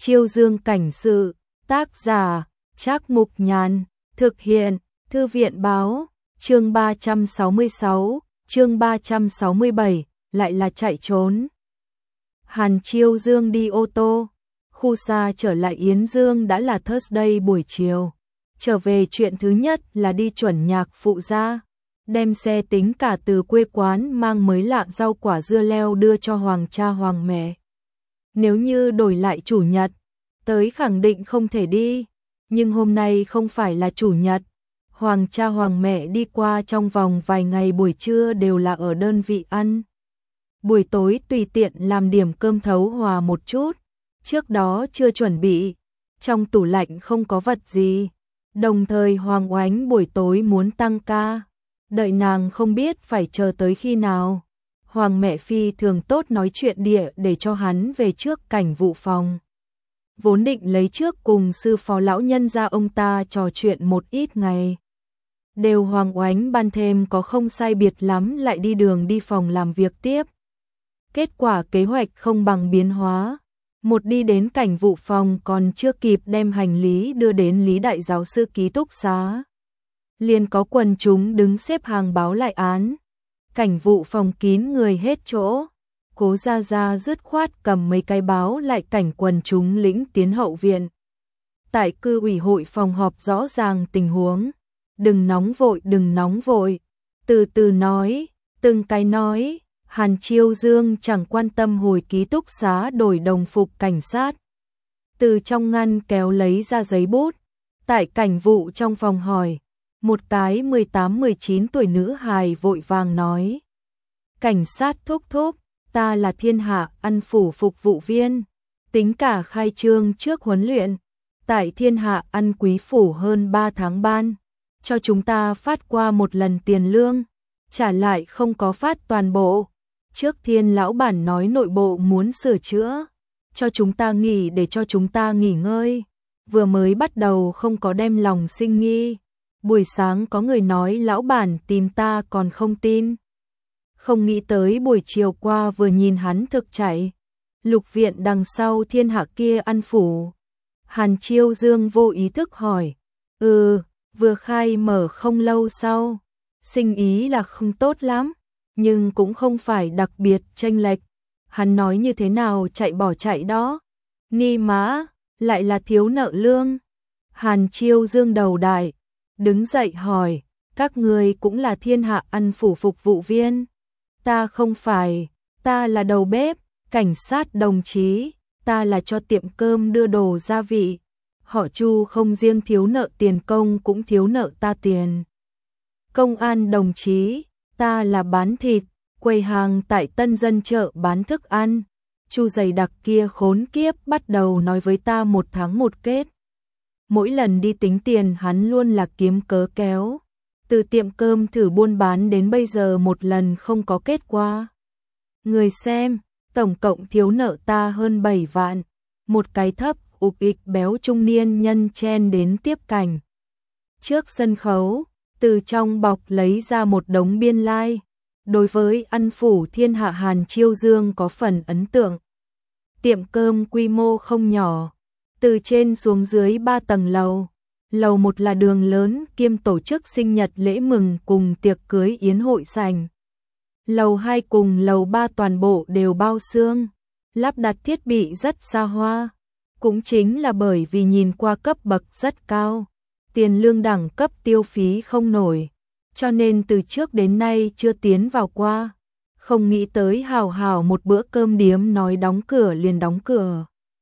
Chiêu Dương cảnh sự, tác giả, Trác Mục Nhàn, thực hiện, Thư viện báo, chương 366, chương 367, lại là chạy trốn. Hàn Chiêu Dương đi ô tô, khu xa trở lại Yến Dương đã là Thursday buổi chiều. Trở về chuyện thứ nhất là đi chuẩn nhạc phụ gia, đem xe tính cả từ quê quán mang mới lạ rau quả dưa leo đưa cho hoàng cha hoàng mẹ. Nếu như đổi lại chủ nhật, tới khẳng định không thể đi, nhưng hôm nay không phải là chủ nhật. Hoàng cha hoàng mẹ đi qua trong vòng vài ngày buổi trưa đều là ở đơn vị ăn. Buổi tối tùy tiện làm điểm cơm thấu hòa một chút, trước đó chưa chuẩn bị, trong tủ lạnh không có vật gì. Đồng thời Hoàng Oánh buổi tối muốn tăng ca, đợi nàng không biết phải chờ tới khi nào. Hoàng mẹ phi thường tốt nói chuyện địa để cho hắn về trước cảnh vụ phòng. Vốn định lấy trước cùng sư phó lão nhân gia ông ta trò chuyện một ít ngày. Đều Hoàng Oánh ban thêm có không sai biệt lắm lại đi đường đi phòng làm việc tiếp. Kết quả kế hoạch không bằng biến hóa. Một đi đến cảnh vụ phòng còn chưa kịp đem hành lý đưa đến Lý Đại Giáo sư ký túc xá. Liền có quần chúng đứng xếp hàng báo lại án. Cảnh vụ phòng kín người hết chỗ. Cố Gia Gia dứt khoát cầm mấy cái báo lại cảnh quần chúng lĩnh tiến hậu viện. Tại cư ủy hội phòng họp rõ ràng tình huống. Đừng nóng vội. Từ từ nói, từng cái nói. Hàn Chiêu Dương chẳng quan tâm hồi ký túc xá đổi đồng phục cảnh sát. Từ trong ngăn kéo lấy ra giấy bút. Tại cảnh vụ trong phòng hỏi. Một cái 18-19 tuổi nữ hài vội vàng nói. Cảnh sát thúc thúc, ta là Thiên Hạ Ăn Phủ phục vụ viên. Tính cả khai trương trước huấn luyện. Tại Thiên Hạ Ăn Quý Phủ hơn 3 tháng ban. Cho chúng ta phát qua một lần tiền lương. Trả lại không có phát toàn bộ. Trước Thiên lão bản nói nội bộ muốn sửa chữa. Cho chúng ta nghỉ để cho chúng ta nghỉ ngơi. Vừa mới bắt đầu không có đem lòng sinh nghi. Buổi sáng có người nói lão bản tìm ta còn không tin. Không nghĩ tới buổi chiều qua vừa nhìn hắn thực chạy. Lục viện đằng sau Thiên Hạ kia ăn phủ. Hàn Chiêu Dương vô ý thức hỏi. Vừa khai mở không lâu sau. Sinh ý là không tốt lắm. Nhưng cũng không phải đặc biệt chênh lệch. Hắn nói như thế nào chạy bỏ chạy đó. Ni mã, lại là thiếu nợ lương. Hàn Chiêu Dương đầu đại. Đứng dậy hỏi, các người cũng là Thiên Hạ Ăn Phủ phục vụ viên. Ta không phải, ta là đầu bếp, cảnh sát đồng chí, ta là cho tiệm cơm đưa đồ gia vị. Họ Chu không riêng thiếu nợ tiền công cũng thiếu nợ ta tiền. Công an đồng chí, ta là bán thịt, quầy hàng tại Tân Dân chợ bán thức ăn. Chu dày đặc kia khốn kiếp bắt đầu nói với ta 1 tháng 1 kết. Mỗi lần đi tính tiền hắn luôn là kiếm cớ kéo. Từ tiệm cơm thử buôn bán đến bây giờ một lần không có kết quả. Người xem, tổng cộng thiếu nợ ta hơn 7 vạn. Một cái thấp, ục ịch béo trung niên nhân chen đến tiếp cảnh. Trước sân khấu, từ trong bọc lấy ra một đống biên lai. Đối với ăn phủ Thiên Hạ Hàn Chiêu Dương có phần ấn tượng. Tiệm cơm quy mô không nhỏ. Từ trên xuống dưới 3 tầng lầu. Lầu 1 là đường lớn kiêm tổ chức sinh nhật lễ mừng cùng tiệc cưới yến hội sành. Lầu 2 cùng lầu 3 toàn bộ đều bao xương. Lắp đặt thiết bị rất xa hoa. Cũng chính là bởi vì nhìn qua cấp bậc rất cao. Tiền lương đẳng cấp tiêu phí không nổi. Cho nên từ trước đến nay chưa tiến vào qua. Không nghĩ tới hào một bữa cơm điếm nói đóng cửa liền đóng cửa.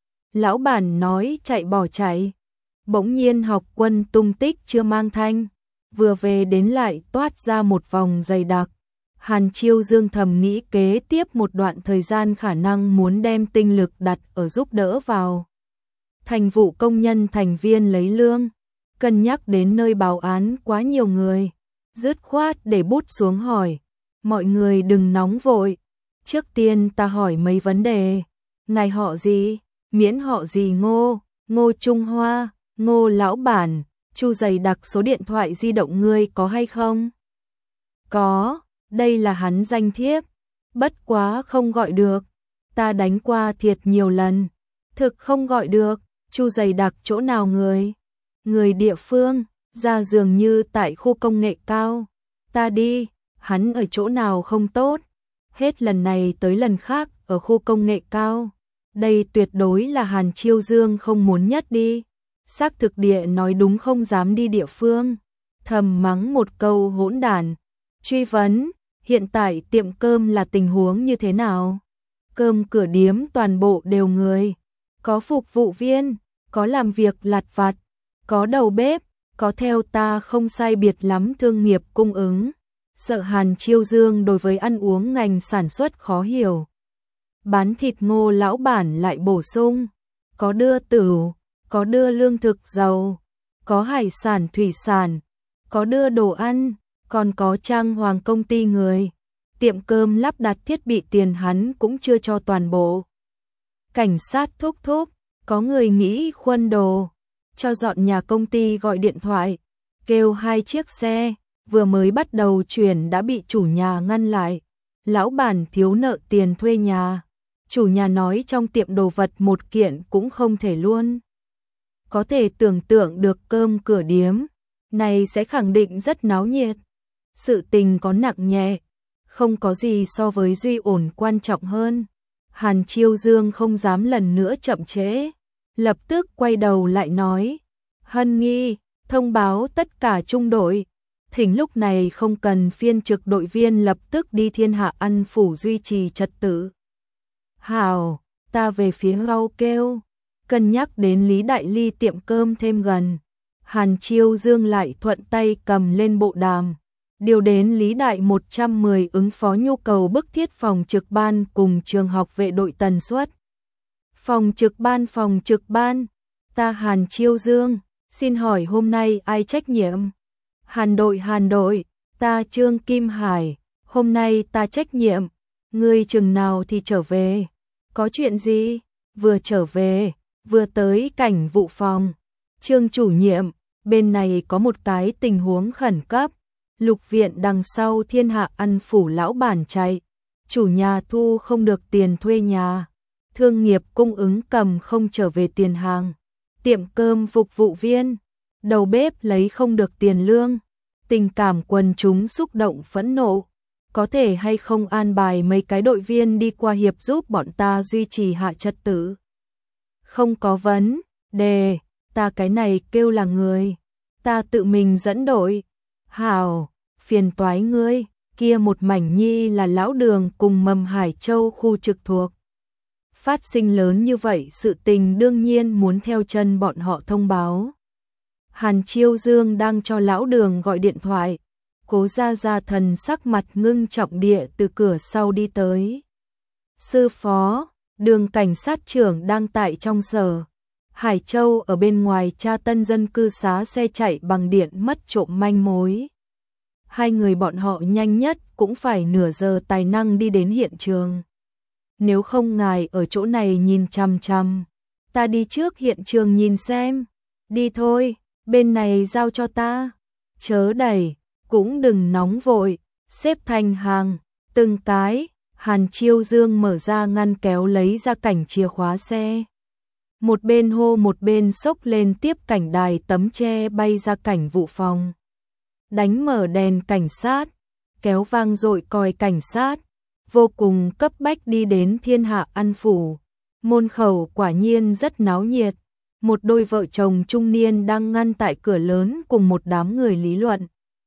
Lão bản nói chạy bỏ chạy. Bỗng nhiên học quân tung tích chưa mang thanh. Vừa về đến lại toát ra một vòng dày đặc. Hàn Chiêu Dương thầm nghĩ kế tiếp một đoạn thời gian khả năng muốn đem tinh lực đặt ở giúp đỡ vào. Thành vụ công nhân thành viên lấy lương. Cân nhắc đến nơi báo án quá nhiều người. Dứt khoát để bút xuống hỏi. Mọi người đừng nóng vội. Trước tiên ta hỏi mấy vấn đề. Ngài họ gì? Miễn họ gì Ngô? Ngô Trung Hoa, Ngô lão bản, Chu dày đặc số điện thoại di động ngươi có hay không? Có, đây là hắn danh thiếp. Bất quá không gọi được. Ta đánh qua thiệt nhiều lần. Thực không gọi được, Chu dày đặc chỗ nào người? Người địa phương, ra dường như tại khu công nghệ cao. Ta đi, hắn ở chỗ nào không tốt? Hết lần này tới lần khác ở khu công nghệ cao. Đây tuyệt đối là Hàn Chiêu Dương không muốn nhất đi. Xác thực địa nói đúng không dám đi địa phương. Thầm mắng một câu hỗn đản. Truy vấn, hiện tại tiệm cơm là tình huống như thế nào? Cơm cửa điếm toàn bộ đều người. Có phục vụ viên, có làm việc lặt vặt, có đầu bếp, có theo ta không sai biệt lắm thương nghiệp cung ứng. Sợ Hàn Chiêu Dương đối với ăn uống ngành sản xuất khó hiểu. Bán thịt ngô lão bản lại bổ sung, có đưa tửu, có đưa lương thực dầu, có hải sản thủy sản, có đưa đồ ăn, còn có trang hoàng công ty người. Tiệm cơm lắp đặt thiết bị tiền hắn cũng chưa cho toàn bộ. Cảnh sát thúc thúc, có người nghĩ khuân đồ, cho dọn nhà công ty gọi điện thoại, kêu 2 chiếc xe, vừa mới bắt đầu chuyển đã bị chủ nhà ngăn lại. Lão bản thiếu nợ tiền thuê nhà. Chủ nhà nói trong tiệm đồ vật một kiện cũng không thể luôn. Có thể tưởng tượng được cơm cửa điếm này sẽ khẳng định rất náo nhiệt. Sự tình có nặng nhẹ, không có gì so với duy ổn quan trọng hơn. Hàn Chiêu Dương không dám lần nữa chậm trễ, lập tức quay đầu lại nói, Hân Nghi, thông báo tất cả trung đội, thỉnh lúc này không cần phiên trực đội viên lập tức đi Thiên Hạ Ăn Phủ duy trì trật tự. Hảo, ta về phía Gau kêu, cân nhắc đến Lý Đại Ly tiệm cơm thêm gần. Hàn Chiêu Dương lại thuận tay cầm lên bộ đàm, điều đến Lý Đại 110 ứng phó nhu cầu bức thiết phòng trực ban cùng trường học vệ đội tần suất. Phòng trực ban, ta Hàn Chiêu Dương, xin hỏi hôm nay ai trách nhiệm? Hàn đội, ta Trương Kim Hải, hôm nay ta trách nhiệm, ngươi chừng nào thì trở về? Có chuyện gì? Vừa trở về, vừa tới cảnh vụ phòng. Trương chủ nhiệm, bên này có một cái tình huống khẩn cấp. Lục viện đằng sau Thiên Hạ Ăn Phủ lão bản chạy, chủ nhà thu không được tiền thuê nhà, thương nghiệp cung ứng cầm không trở về tiền hàng, tiệm cơm phục vụ viên, đầu bếp lấy không được tiền lương, tình cảm quần chúng xúc động phẫn nộ. Có thể hay không an bài mấy cái đội viên đi qua hiệp giúp bọn ta duy trì hạ trật tự? Không có vấn đề, ta cái này kêu là người, ta tự mình dẫn đội. Hảo, phiền toái ngươi, kia một mảnh nhi là lão đường cùng Mầm Hải Châu khu trực thuộc. Phát sinh lớn như vậy sự tình đương nhiên muốn theo chân bọn họ thông báo. Hàn Chiêu Dương đang cho lão đường gọi điện thoại, Cố Gia thần sắc mặt ngưng trọng địa từ cửa sau đi tới. Sư phó, Đường cảnh sát trưởng đang tại trong sở. Hải Châu ở bên ngoài tra tân dân cư xá xe chạy bằng điện mất trộm manh mối. Hai người bọn họ nhanh nhất cũng phải nửa giờ tài năng đi đến hiện trường. Nếu không ngài ở chỗ này nhìn chằm chằm, ta đi trước hiện trường nhìn xem. Đi thôi, bên này giao cho ta. Chớ đẩy, cũng đừng nóng vội, xếp thành hàng, từng cái. Hàn Chiêu Dương mở ra ngăn kéo lấy ra cảnh chìa khóa xe. Một bên hô một bên xốc lên tiếp cảnh đài tấm che bay ra cảnh vụ phòng. Đánh mở đèn cảnh sát, kéo vang dội còi cảnh sát, vô cùng cấp bách đi đến Thiên Hạ Ăn Phủ. Môn khẩu quả nhiên rất náo nhiệt, một đôi vợ chồng trung niên đang ngăn tại cửa lớn cùng một đám người lý luận.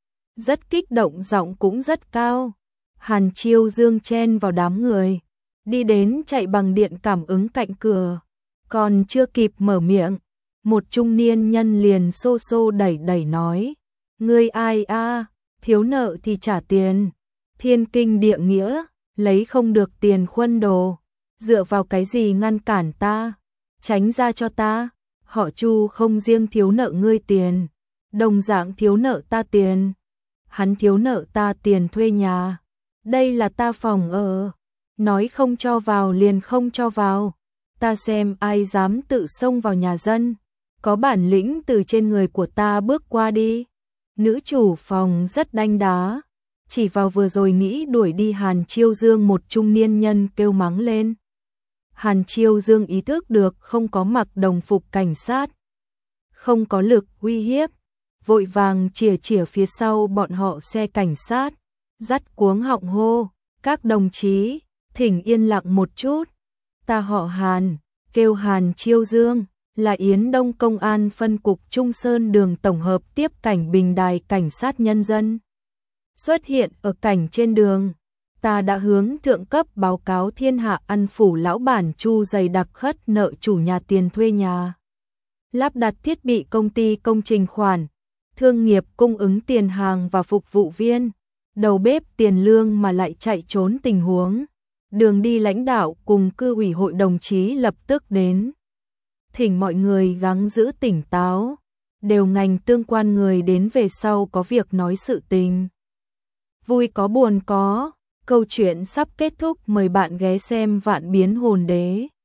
Rất kích động, giọng cũng rất cao. Hàn Chiêu Dương chen vào đám người, đi đến chạy bằng điện cảm ứng cạnh cửa. Còn chưa kịp mở miệng, một trung niên nhân liền xô xô đẩy đẩy nói, ngươi ai a, thiếu nợ thì trả tiền, thiên kinh địa nghĩa, lấy không được tiền khuân đồ, dựa vào cái gì ngăn cản ta, tránh ra cho ta. Họ Chu không riêng thiếu nợ ngươi tiền, đồng dạng thiếu nợ ta tiền, hắn thiếu nợ ta tiền thuê nhà, đây là ta phòng ở, nói không cho vào liền không cho vào. Ta xem ai dám tự xông vào nhà dân, có bản lĩnh từ trên người của ta bước qua đi. Nữ chủ phòng rất đanh đá, chỉ vào vừa rồi nghĩ đuổi đi Hàn Chiêu Dương một trung niên nhân kêu mắng lên. Hàn Chiêu Dương ý thức được không có mặc đồng phục cảnh sát, không có lực uy hiếp, vội vàng chìa phía sau bọn họ xe cảnh sát, dắt cuống họng hô, các đồng chí, thỉnh yên lặng một chút, ta họ Hàn, kêu Hàn Chiêu Dương, là Yến Đông Công an phân cục Trung Sơn đường tổng hợp tiếp cảnh Bình Đài cảnh sát nhân dân. Xuất hiện ở cảnh trên đường, ta đã hướng thượng cấp báo cáo thiên hạ ăn phủ lão bản Chu dày đặc khất nợ chủ nhà tiền thuê nhà, lắp đặt thiết bị công ty công trình khoản, thương nghiệp cung ứng tiền hàng và phục vụ viên, đầu bếp tiền lương mà lại chạy trốn tình huống. Đường đi lãnh đạo cùng cư ủy hội đồng chí lập tức đến. Thỉnh mọi người gắng giữ tỉnh táo, đều ngành tương quan người đến về sau có việc nói sự tình. Vui có buồn có, câu chuyện sắp kết thúc, mời bạn ghé xem Vạn Biến Hồn Đế.